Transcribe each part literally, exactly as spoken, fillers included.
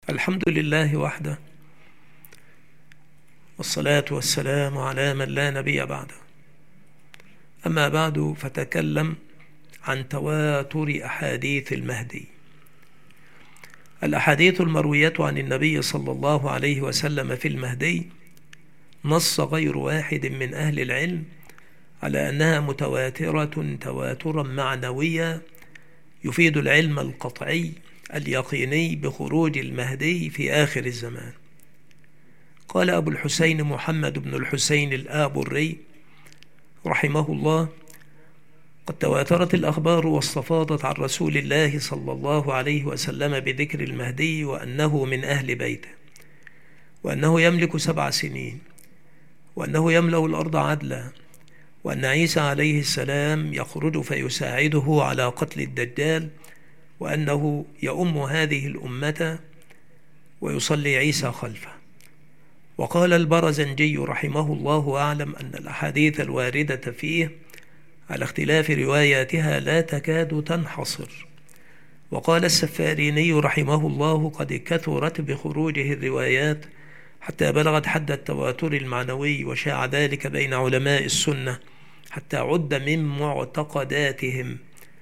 الحمد لله وحده، والصلاة والسلام على من لا نبي بعده. أما بعد، فتكلم عن تواتر أحاديث المهدي. الأحاديث المروية عن النبي صلى الله عليه وسلم في المهدي نص غير واحد من أهل العلم على أنها متواترة تواترا معنويا يفيد العلم القطعي اليقيني بخروج المهدي في آخر الزمان. قال أبو الحسين محمد بن الحسين الآبري رحمه الله: قد تواترت الأخبار واستفاضت عن رسول الله صلى الله عليه وسلم بذكر المهدي وأنه من أهل بيته، وأنه يملك سبع سنين، وأنه يملأ الأرض عدلا، وأن عيسى عليه السلام يخرج فيساعده على قتل الدجال، وأنه يؤم هذه الأمة ويصلي عيسى خلفه. وقال البرزنجي رحمه الله أعلم أن الأحاديث الواردة فيه على اختلاف رواياتها لا تكاد تنحصر. وقال السفاريني رحمه الله: قد كثرت بخروجه الروايات حتى بلغت حد التواتر المعنوي، وشاع ذلك بين علماء السنة حتى عد من معتقداتهم.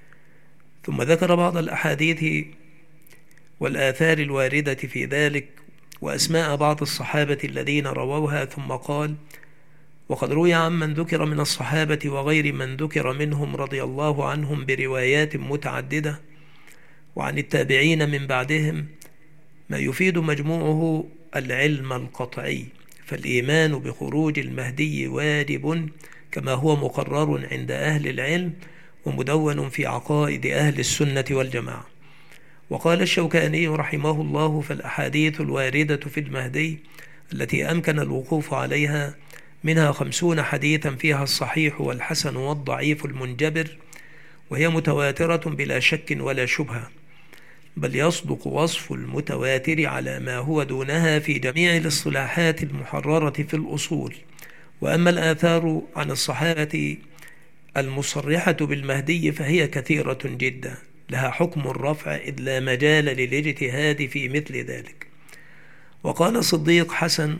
ثم ذكر بعض الأحاديث والآثار الواردة في ذلك وأسماء بعض الصحابة الذين رووها، ثم قال: وقد روي عمن ذكر من الصحابة وغير من ذكر منهم رضي الله عنهم بروايات متعددة، وعن التابعين من بعدهم، ما يفيد مجموعه العلم القطعي. فالإيمان بخروج المهدي واجب كما هو مقرر عند أهل العلم ومدون في عقائد أهل السنة والجماعة. وقال الشوكاني رحمه الله: فالأحاديث الواردة في المهدي التي أمكن الوقوف عليها منها خمسون حديثا فيها الصحيح والحسن والضعيف المنجبر، وهي متواترة بلا شك ولا شبهة، بل يصدق وصف المتواتر على ما هو دونها في جميع الاصطلاحات المحررة في الأصول. وأما الآثار عن الصحابة المصرحة بالمهدي فهي كثيرة جدا، لها حكم الرفع إذ لا مجال للاجتهاد في مثل ذلك. وقال صديق حسن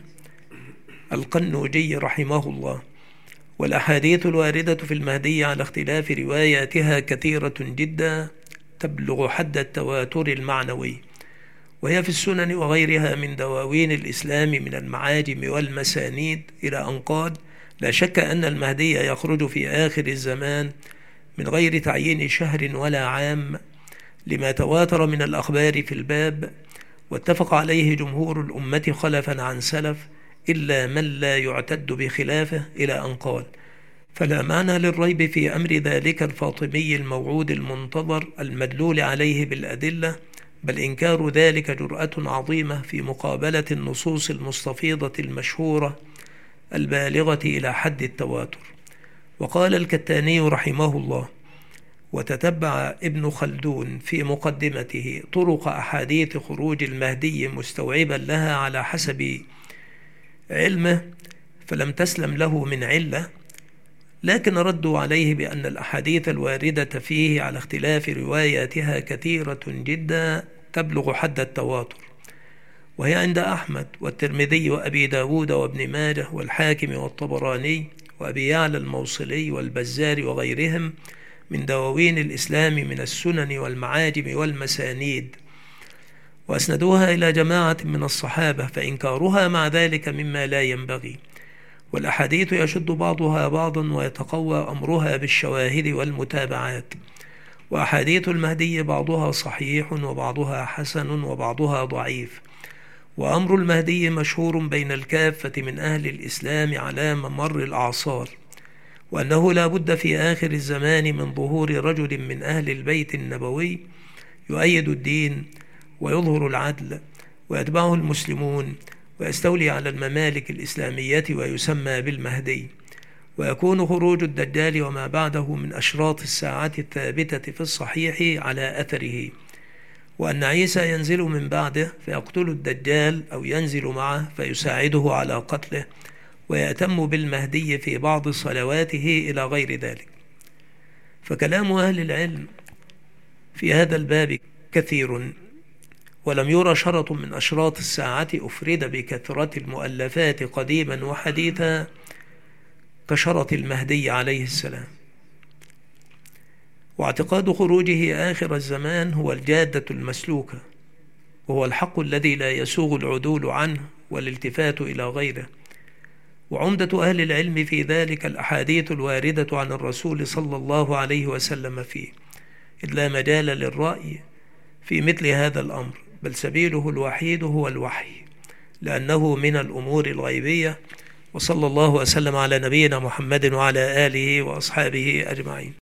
القنوجي رحمه الله: والأحاديث الواردة في المهدي على اختلاف رواياتها كثيرة جدا تبلغ حد التواتر المعنوي، وهي في السنن وغيرها من دواوين الإسلام من المعاجم والمسانيد، إلى أن قال: لا شك أن المهدي يخرج في آخر الزمان من غير تعيين شهر ولا عام، لما تواتر من الأخبار في الباب، واتفق عليه جمهور الأمة خلفا عن سلف، إلا من لا يعتد بخلافه، إلى أن قال: فلا معنى للريب في أمر ذلك الفاطمي الموعود المنتظر المدلول عليه بالأدلة، بل إنكار ذلك جرأة عظيمة في مقابلة النصوص المستفيضة المشهورة البالغة إلى حد التواتر. وقال الكتاني رحمه الله: وتتبع ابن خلدون في مقدمته طرق أحاديث خروج المهدي مستوعبا لها على حسب علمه، فلم تسلم له من علة، لكن ردوا عليه بأن الأحاديث الواردة فيه على اختلاف رواياتها كثيرة جدا تبلغ حد التواتر، وهي عند أحمد والترمذي وأبي داود وابن ماجه والحاكم والطبراني وأبي يعلى الموصلي والبزار وغيرهم من دواوين الإسلام من السنن والمعاجم والمسانيد، وأسندوها إلى جماعة من الصحابة، فإنكارها مع ذلك مما لا ينبغي. والأحاديث يشد بعضها بعضا ويتقوى أمرها بالشواهد والمتابعات. وأحاديث المهدي بعضها صحيح وبعضها حسن وبعضها ضعيف. وأمر المهدي مشهور بين الكافة من أهل الإسلام على ممر الأعصار، وأنه لا بد في آخر الزمان من ظهور رجل من أهل البيت النبوي يؤيد الدين ويظهر العدل ويتبعه المسلمون ويستولي على الممالك الإسلامية ويسمى بالمهدي. ويكون خروج الدجال وما بعده من أشراط الساعة الثابتة في الصحيح على أثره. وأن عيسى ينزل من بعده فيقتل الدجال أو ينزل معه فيساعده على قتله، ويأتم بالمهدي في بعض صلواته إلى غير ذلك. فكلام أهل العلم في هذا الباب كثير، ولم يرى شرط من أشراط الساعة أفرد بكثرة المؤلفات قديما وحديثا كشرط المهدي عليه السلام. واعتقاد خروجه آخر الزمان هو الجادة المسلوكة، وهو الحق الذي لا يسوغ العدول عنه والالتفات إلى غيره. وعمدة أهل العلم في ذلك الأحاديث الواردة عن الرسول صلى الله عليه وسلم فيه، إذ لا مجال للرأي في مثل هذا الأمر، بل سبيله الوحيد هو الوحي، لأنه من الأمور الغيبية. وصلى الله وسلم على نبينا محمد وعلى آله وأصحابه أجمعين.